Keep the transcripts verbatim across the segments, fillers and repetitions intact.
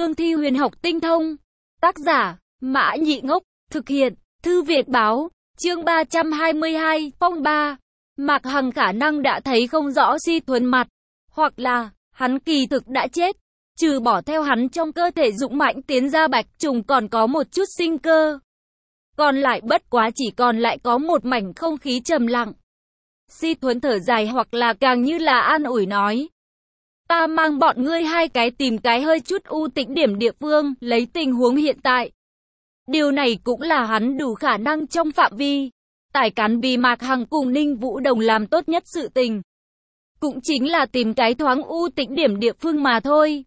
cương thi huyền học tinh thông. Tác giả, Mã Nhị Ngốc, thực hiện, Thư Việt Báo, chương ba trăm hai mươi hai, phong ba. Mạc Hằng khả năng đã thấy không rõ Si Thuấn mặt, hoặc là, hắn kỳ thực đã chết. Trừ bỏ theo hắn trong cơ thể dũng mãnh tiến ra bạch trùng còn có một chút sinh cơ. Còn lại bất quá chỉ còn lại có một mảnh không khí trầm lặng. Si Thuấn thở dài hoặc là càng như là an ủi nói. Ta mang bọn ngươi hai cái tìm cái hơi chút u tĩnh điểm địa phương, lấy tình huống hiện tại. Điều này cũng là hắn đủ khả năng trong phạm vi. Tải cán vì Mạc Hằng cùng Ninh Vũ Đồng làm tốt nhất sự tình. Cũng chính là tìm cái thoáng u tĩnh điểm địa phương mà thôi.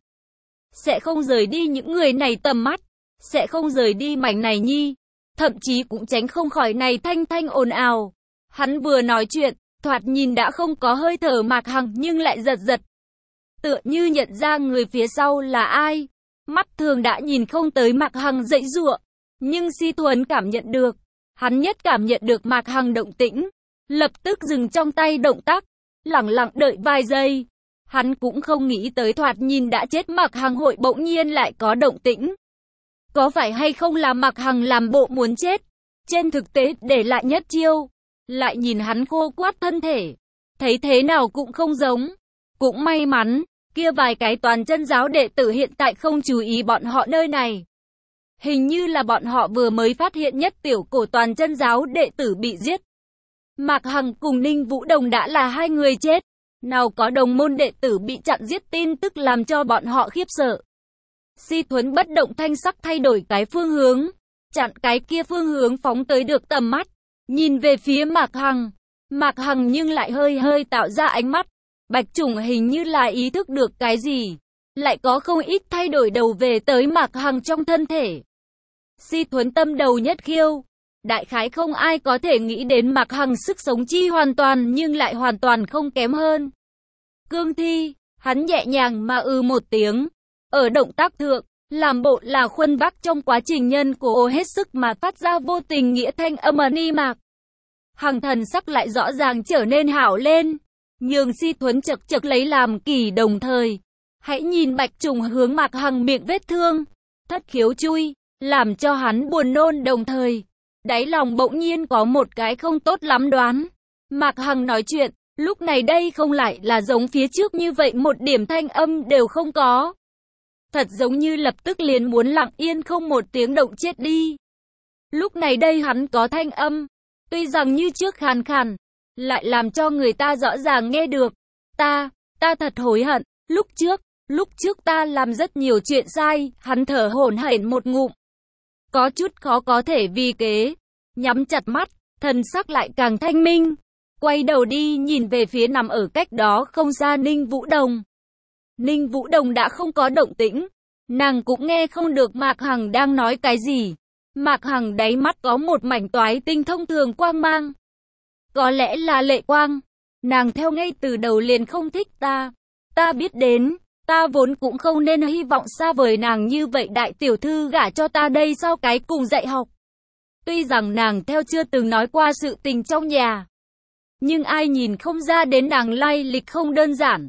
Sẽ không rời đi những người này tầm mắt. Sẽ không rời đi mảnh này nhi. Thậm chí cũng tránh không khỏi này thanh thanh ồn ào. Hắn vừa nói chuyện, thoạt nhìn đã không có hơi thở Mạc Hằng nhưng lại giật giật. Tựa như nhận ra người phía sau là ai. Mắt thường đã nhìn không tới Mạc Hằng dãy giụa. Nhưng Si Thuấn cảm nhận được. Hắn nhất cảm nhận được Mạc Hằng động tĩnh. Lập tức dừng trong tay động tác. Lặng lặng đợi vài giây. Hắn cũng không nghĩ tới thoạt nhìn đã chết Mạc Hằng hội bỗng nhiên lại có động tĩnh. Có phải hay không là Mạc Hằng làm bộ muốn chết. Trên thực tế để lại nhất chiêu. Lại nhìn hắn khô quắt thân thể. Thấy thế nào cũng không giống. Cũng may mắn. Kia vài cái toàn chân giáo đệ tử hiện tại không chú ý bọn họ nơi này. Hình như là bọn họ vừa mới phát hiện nhất tiểu cổ toàn chân giáo đệ tử bị giết. Mạc Hằng cùng Ninh Vũ Đồng đã là hai người chết. Nào có đồng môn đệ tử bị chặn giết tin tức làm cho bọn họ khiếp sợ. Si Thuấn bất động thanh sắc thay đổi cái phương hướng. Chặn cái kia phương hướng phóng tới được tầm mắt. Nhìn về phía Mạc Hằng. Mạc Hằng nhưng lại hơi hơi tạo ra ánh mắt. Bạch Trùng hình như là ý thức được cái gì. Lại có không ít thay đổi đầu về tới Mạc Hằng trong thân thể. Si Thuấn tâm đầu nhất khiêu. Đại khái không ai có thể nghĩ đến Mạc Hằng sức sống chi hoàn toàn nhưng lại hoàn toàn không kém hơn. Cương thi, hắn nhẹ nhàng mà ư một tiếng. Ở động tác thượng, làm bộ là khuân vác trong quá trình nhân cố hết sức mà phát ra vô tình nghĩa thanh âm ni Mạc. Hằng thần sắc lại rõ ràng trở nên hảo lên. Nhường Si Thuấn chật chật lấy làm kỳ đồng thời. Hãy nhìn Bạch Trùng hướng Mạc Hằng miệng vết thương. Thất khiếu chui, làm cho hắn buồn nôn đồng thời. Đáy lòng bỗng nhiên có một cái không tốt lắm đoán. Mạc Hằng nói chuyện, lúc này đây không lại là giống phía trước như vậy một điểm thanh âm đều không có. Thật giống như lập tức liền muốn lặng yên không một tiếng động chết đi. Lúc này đây hắn có thanh âm, tuy rằng như trước khàn khàn, lại làm cho người ta rõ ràng nghe được. Ta, ta thật hối hận, lúc trước, lúc trước ta làm rất nhiều chuyện sai, hắn thở hổn hển một ngụm. Có chút khó có thể vì kế, nhắm chặt mắt, thần sắc lại càng thanh minh. Quay đầu đi nhìn về phía nằm ở cách đó không xa Ninh Vũ Đồng. Ninh Vũ Đồng đã không có động tĩnh, nàng cũng nghe không được Mạc Hằng đang nói cái gì. Mạc Hằng đáy mắt có một mảnh toái tinh thông thường quang mang. Có lẽ là lệ quang, nàng theo ngay từ đầu liền không thích ta. Ta biết đến, ta vốn cũng không nên hy vọng xa vời nàng như vậy đại tiểu thư gả cho ta đây sau cái cùng dạy học. Tuy rằng nàng theo chưa từng nói qua sự tình trong nhà. Nhưng ai nhìn không ra đến nàng lai lịch không đơn giản.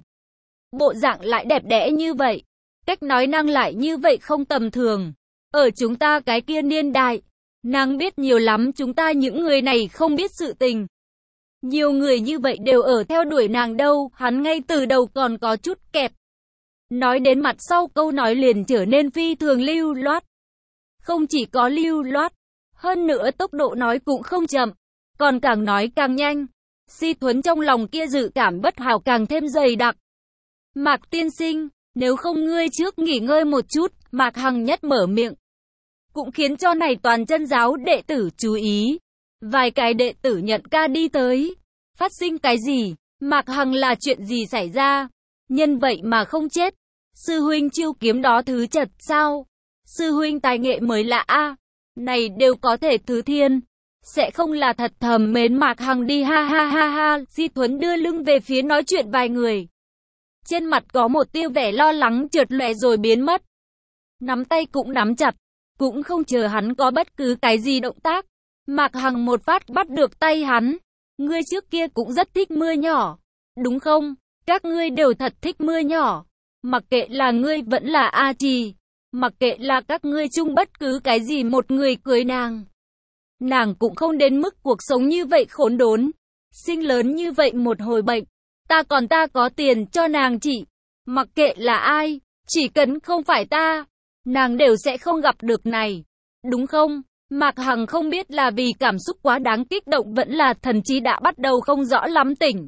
Bộ dạng lại đẹp đẽ như vậy. Cách nói năng lại như vậy không tầm thường. Ở chúng ta cái kia niên đại. Nàng biết nhiều lắm chúng ta những người này không biết sự tình. Nhiều người như vậy đều ở theo đuổi nàng đâu. Hắn ngay từ đầu còn có chút kẹp. Nói đến mặt sau câu nói liền trở nên phi thường lưu loát. Không chỉ có lưu loát. Hơn nữa tốc độ nói cũng không chậm. Còn càng nói càng nhanh. Si Thuấn trong lòng kia dự cảm bất hảo càng thêm dày đặc. Mạc tiên sinh, nếu không ngươi trước nghỉ ngơi một chút, Mạc Hằng nhất mở miệng. Cũng khiến cho này toàn chân giáo đệ tử chú ý. Vài cái đệ tử nhận ca đi tới. Phát sinh cái gì? Mạc Hằng là chuyện gì xảy ra? Nhân vậy mà không chết. Sư huynh chiêu kiếm đó thứ chật sao? Sư huynh tài nghệ mới lạ a. Này đều có thể thứ thiên. Sẽ không là thật thầm mến Mạc Hằng đi ha ha ha ha. Si Thuấn đưa lưng về phía nói chuyện vài người. Trên mặt có một tia vẻ lo lắng chợt lóe rồi biến mất. Nắm tay cũng nắm chặt. Cũng không chờ hắn có bất cứ cái gì động tác. Mạc Hằng một phát bắt được tay hắn. Ngươi trước kia cũng rất thích mưa nhỏ. Đúng không? Các ngươi đều thật thích mưa nhỏ. Mặc kệ là ngươi vẫn là A Trì. Mặc kệ là các ngươi chung bất cứ cái gì một người cưới nàng. Nàng cũng không đến mức cuộc sống như vậy khốn đốn. Sinh lớn như vậy một hồi bệnh. Ta còn ta có tiền cho nàng trị. Mặc kệ là ai, chỉ cần không phải ta, nàng đều sẽ không gặp được này. Đúng không? Mạc Hằng không biết là vì cảm xúc quá đáng kích động vẫn là thần trí đã bắt đầu không rõ lắm tỉnh.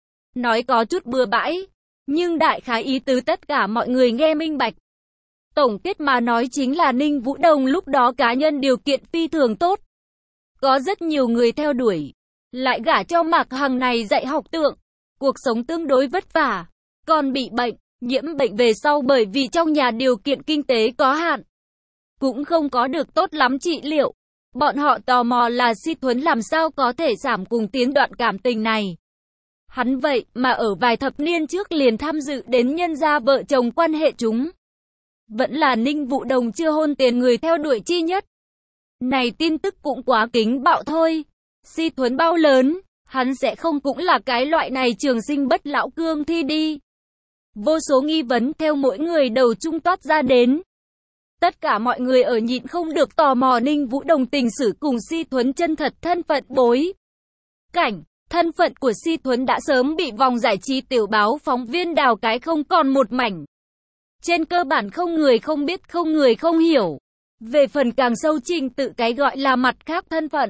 Nói có chút bừa bãi, nhưng đại khái ý tứ tất cả mọi người nghe minh bạch. Tổng kết mà nói chính là Ninh Vũ Đồng lúc đó cá nhân điều kiện phi thường tốt. Có rất nhiều người theo đuổi, lại gả cho Mạc Hằng này dạy học tượng. Cuộc sống tương đối vất vả, còn bị bệnh, nhiễm bệnh về sau bởi vì trong nhà điều kiện kinh tế có hạn. Cũng không có được tốt lắm trị liệu. Bọn họ tò mò là Si Thuấn làm sao có thể giảm cùng tiến đoạn cảm tình này. Hắn vậy mà ở vài thập niên trước liền tham dự đến nhân gia vợ chồng quan hệ chúng. Vẫn là Ninh Vũ Đồng chưa hôn tiền người theo đuổi chi nhất. Này tin tức cũng quá kính bạo thôi. Si Thuấn bao lớn, hắn sẽ không cũng là cái loại này trường sinh bất lão cương thi đi. Vô số nghi vấn theo mỗi người đầu trung toát ra đến. Tất cả mọi người ở nhịn không được tò mò Ninh Vũ Đồng tình sử cùng Si Thuấn chân thật thân phận bối cảnh. Thân phận của Si Thuấn đã sớm bị vòng giải trí tiểu báo phóng viên đào cái không còn một mảnh. Trên cơ bản không người không biết, không người không hiểu. Về phần càng sâu trình tự cái gọi là mặt khác thân phận.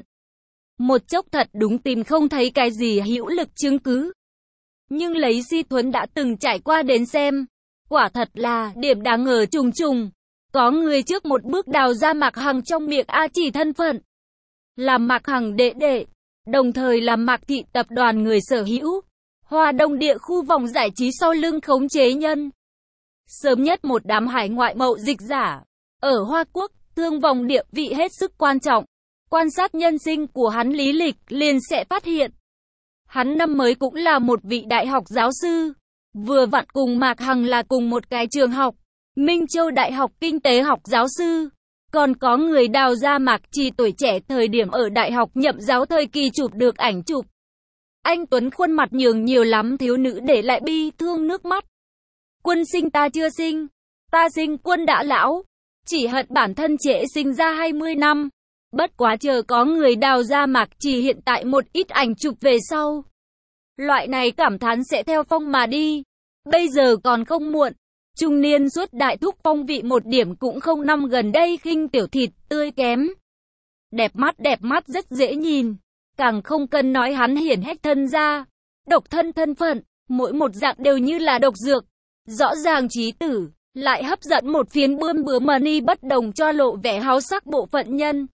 Một chốc thật đúng tìm không thấy cái gì hữu lực chứng cứ. Nhưng lấy Si Thuấn đã từng trải qua đến xem. Quả thật là điểm đáng ngờ trùng trùng. Có người trước một bước đào ra Mạc Hằng trong miệng A Chỉ thân phận. Là Mạc Hằng đệ đệ. Đồng thời là Mạc Thị tập đoàn người sở hữu. Hoa Đông địa khu vòng giải trí sau lưng khống chế nhân. Sớm nhất một đám hải ngoại mậu dịch giả. Ở Hoa Quốc, thương vòng địa vị hết sức quan trọng. Quan sát nhân sinh của hắn lý lịch liền sẽ phát hiện. Hắn năm mới cũng là một vị đại học giáo sư. Vừa vặn cùng Mạc Hằng là cùng một cái trường học. Minh Châu Đại học Kinh tế học giáo sư. Còn có người đào ra Mạc Trì tuổi trẻ thời điểm ở đại học nhậm giáo thời kỳ chụp được ảnh chụp. Anh Tuấn khuôn mặt nhường nhiều lắm thiếu nữ để lại bi thương nước mắt. Quân sinh ta chưa sinh, ta sinh quân đã lão. Chỉ hận bản thân trễ sinh ra hai mươi năm. Bất quá chờ có người đào ra Mạc Trì hiện tại một ít ảnh chụp về sau. Loại này cảm thán sẽ theo phong mà đi. Bây giờ còn không muộn. Trung niên suốt đại thúc phong vị một điểm cũng không, năm gần đây khinh tiểu thịt tươi kém. Đẹp mắt đẹp mắt rất dễ nhìn. Càng không cần nói hắn hiển hách thân ra. Độc thân thân phận, mỗi một dạng đều như là độc dược. Rõ ràng trí tử, lại hấp dẫn một phiến bươm bướm money bất đồng cho lộ vẻ háo sắc bộ phận nhân.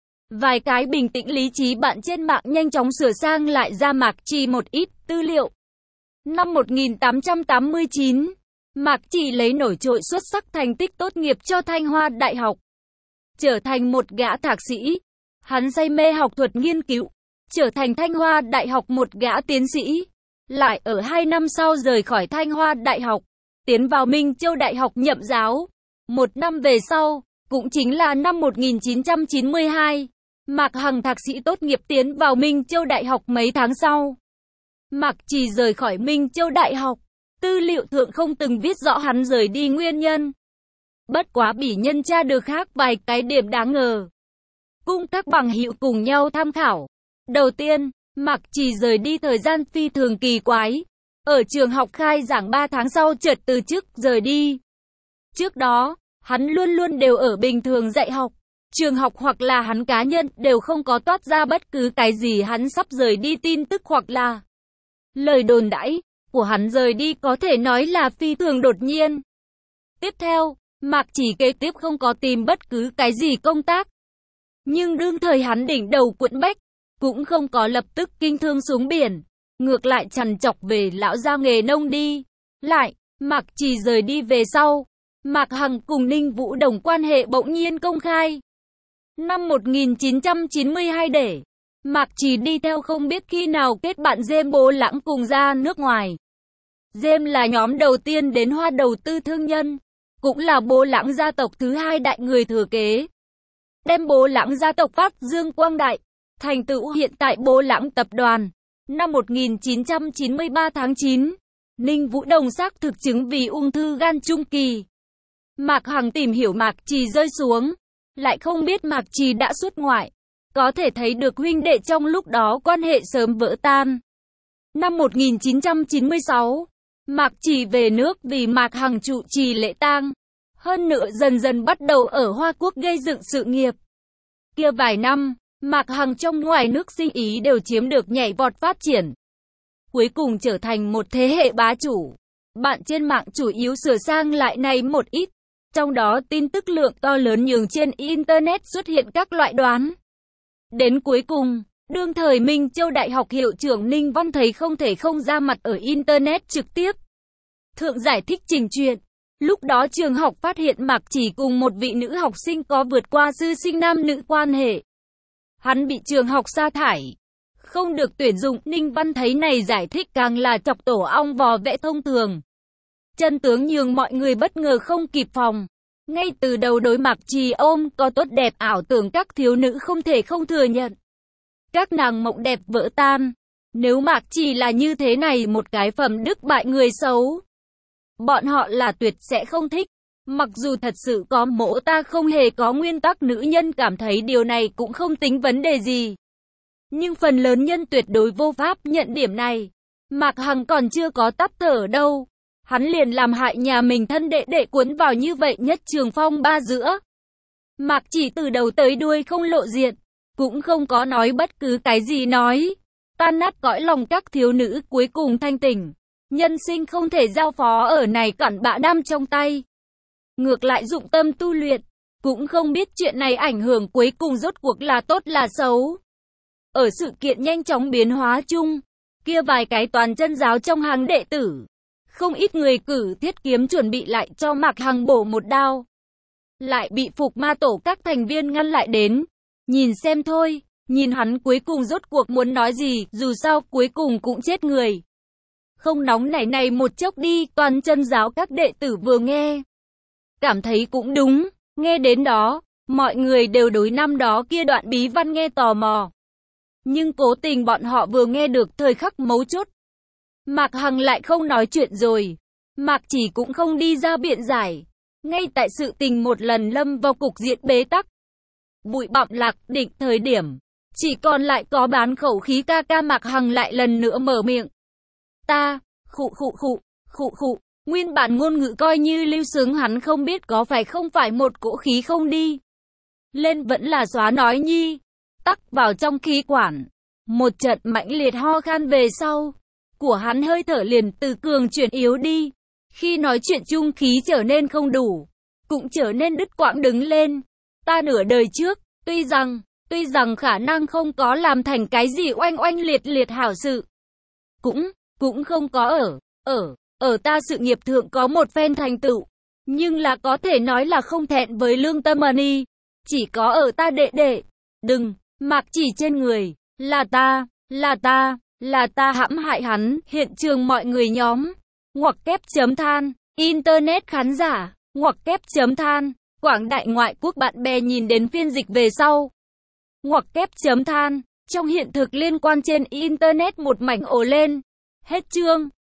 Vài cái bình tĩnh lý trí bạn trên mạng nhanh chóng sửa sang lại ra Mạc Trì một ít tư liệu. Năm một nghìn tám trăm tám mươi chín, Mạc Trì lấy nổi trội xuất sắc thành tích tốt nghiệp cho Thanh Hoa Đại học. Trở thành một gã thạc sĩ, hắn say mê học thuật nghiên cứu, trở thành Thanh Hoa Đại học một gã tiến sĩ. Lại ở hai năm sau rời khỏi Thanh Hoa Đại học, tiến vào Minh Châu Đại học nhậm giáo. Một năm về sau, cũng chính là năm một nghìn chín trăm chín mươi hai, Mạc Hằng thạc sĩ tốt nghiệp tiến vào Minh Châu Đại học mấy tháng sau. Mạc Trì rời khỏi Minh Châu Đại học, tư liệu thượng không từng viết rõ hắn rời đi nguyên nhân. Bất quá bỉ nhân tra được khác vài cái điểm đáng ngờ. Cung các bằng hữu cùng nhau tham khảo. Đầu tiên, Mạc Trì rời đi thời gian phi thường kỳ quái. Ở trường học khai giảng ba tháng sau chợt từ chức rời đi. Trước đó, hắn luôn luôn đều ở bình thường dạy học. Trường học hoặc là hắn cá nhân đều không có toát ra bất cứ cái gì hắn sắp rời đi tin tức hoặc là lời đồn đãi của hắn rời đi có thể nói là phi thường đột nhiên. Tiếp theo, Mạc Trì kế tiếp không có tìm bất cứ cái gì công tác. Nhưng đương thời hắn đỉnh đầu quẫn bách, cũng không có lập tức kinh thương xuống biển. Ngược lại trằn trọc về lão gia nghề nông đi. Lại, Mạc Trì rời đi về sau. Mạc Hằng cùng Ninh Vũ Đồng quan hệ bỗng nhiên công khai. Năm một nghìn chín trăm chín mươi hai để Mạc Trì đi theo không biết khi nào kết bạn James Bố Lãng cùng ra nước ngoài. James là nhóm đầu tiên đến Hoa đầu tư thương nhân, cũng là Bố Lãng gia tộc thứ hai đại người thừa kế. Đem Bố Lãng gia tộc phát dương quang đại, thành tựu hiện tại Bố Lãng tập đoàn. Năm một nghìn chín trăm chín mươi ba tháng chín, Ninh Vũ Đồng xác thực chứng vì ung thư gan trung kỳ. Mạc Hằng tìm hiểu Mạc Trì rơi xuống, lại không biết Mạc Trì đã xuất ngoại. Có thể thấy được huynh đệ trong lúc đó quan hệ sớm vỡ tan. Năm một nghìn chín trăm chín mươi sáu, Mạc Trì về nước vì Mạc Hằng trụ trì lễ tang. Hơn nữa dần dần bắt đầu ở Hoa Quốc gây dựng sự nghiệp. Kia vài năm, Mạc Hằng trong ngoài nước sinh ý đều chiếm được nhảy vọt phát triển. Cuối cùng trở thành một thế hệ bá chủ. Bạn trên mạng chủ yếu sửa sang lại này một ít. Trong đó tin tức lượng to lớn nhường trên Internet xuất hiện các loại đoán. Đến cuối cùng, đương thời Minh Châu Đại học hiệu trưởng Ninh Văn thấy không thể không ra mặt ở Internet trực tiếp. Thượng giải thích trình chuyện. Lúc đó trường học phát hiện Mạc Trì cùng một vị nữ học sinh có vượt qua sư sinh nam nữ quan hệ. Hắn bị trường học sa thải. Không được tuyển dụng, Ninh Văn thấy này giải thích càng là chọc tổ ong vò vẽ thông thường. Chân tướng nhường mọi người bất ngờ không kịp phòng. Ngay từ đầu đối Mạc Trì ôm có tốt đẹp ảo tưởng các thiếu nữ không thể không thừa nhận. Các nàng mộng đẹp vỡ tan. Nếu Mạc Trì là như thế này một cái phẩm đức bại người xấu, bọn họ là tuyệt sẽ không thích. Mặc dù thật sự có mỗ ta không hề có nguyên tắc, nữ nhân cảm thấy điều này cũng không tính vấn đề gì. Nhưng phần lớn nhân tuyệt đối vô pháp nhận điểm này. Mạc Hằng còn chưa có tắt thở đâu. Hắn liền làm hại nhà mình thân đệ đệ cuốn vào như vậy nhất trường phong ba giữa. Mạc Trì từ đầu tới đuôi không lộ diện, cũng không có nói bất cứ cái gì nói. Tan nát cõi lòng các thiếu nữ cuối cùng thanh tỉnh. Nhân sinh không thể giao phó ở này cặn bã đam trong tay. Ngược lại dụng tâm tu luyện, cũng không biết chuyện này ảnh hưởng cuối cùng rốt cuộc là tốt là xấu. Ở sự kiện nhanh chóng biến hóa chung, kia vài cái toàn chân giáo trong hàng đệ tử, không ít người cử thiết kiếm chuẩn bị lại cho Mạc Hằng bổ một đao. Lại bị Phục Ma Tổ các thành viên ngăn lại đến. Nhìn xem thôi, nhìn hắn cuối cùng rốt cuộc muốn nói gì, dù sao cuối cùng cũng chết người. Không nóng nảy này một chốc đi, toàn chân giáo các đệ tử vừa nghe. Cảm thấy cũng đúng, nghe đến đó, mọi người đều đối năm đó kia đoạn bí văn nghe tò mò. Nhưng cố tình bọn họ vừa nghe được thời khắc mấu chốt. Mạc Hằng lại không nói chuyện rồi. Mạc Trì cũng không đi ra biện giải. Ngay tại sự tình một lần lâm vào cục diện bế tắc. Bụi bặm lạc định thời điểm. Chỉ còn lại có bán khẩu khí ca ca. Mạc Hằng lại lần nữa mở miệng. Ta, khụ khụ khụ, khụ khụ. Nguyên bản ngôn ngữ coi như lưu sướng, hắn không biết có phải không phải một cỗ khí không đi lên vẫn là xóa nói nhi. Tắc vào trong khí quản. Một trận mãnh liệt ho khan về sau. Của hắn hơi thở liền từ cường chuyển yếu đi. Khi nói chuyện chung khí trở nên không đủ. Cũng trở nên đứt quãng đứng lên. Ta nửa đời trước, tuy rằng, tuy rằng khả năng không có làm thành cái gì oanh oanh liệt liệt hảo sự. Cũng, cũng không có ở, ở, ở ta sự nghiệp thượng có một phen thành tựu. Nhưng là có thể nói là không thẹn với lương tâm money. Chỉ có ở ta đệ đệ. Đừng, Mạc Trì trên người, là ta, là ta, là ta hãm hại hắn. Hiện trường mọi người nhóm, ngoặc kép chấm than, Internet khán giả, ngoặc kép chấm than, quảng đại ngoại quốc bạn bè nhìn đến phiên dịch về sau. Ngoặc kép chấm than, trong hiện thực liên quan trên Internet một mảnh ồ lên. Hết chương.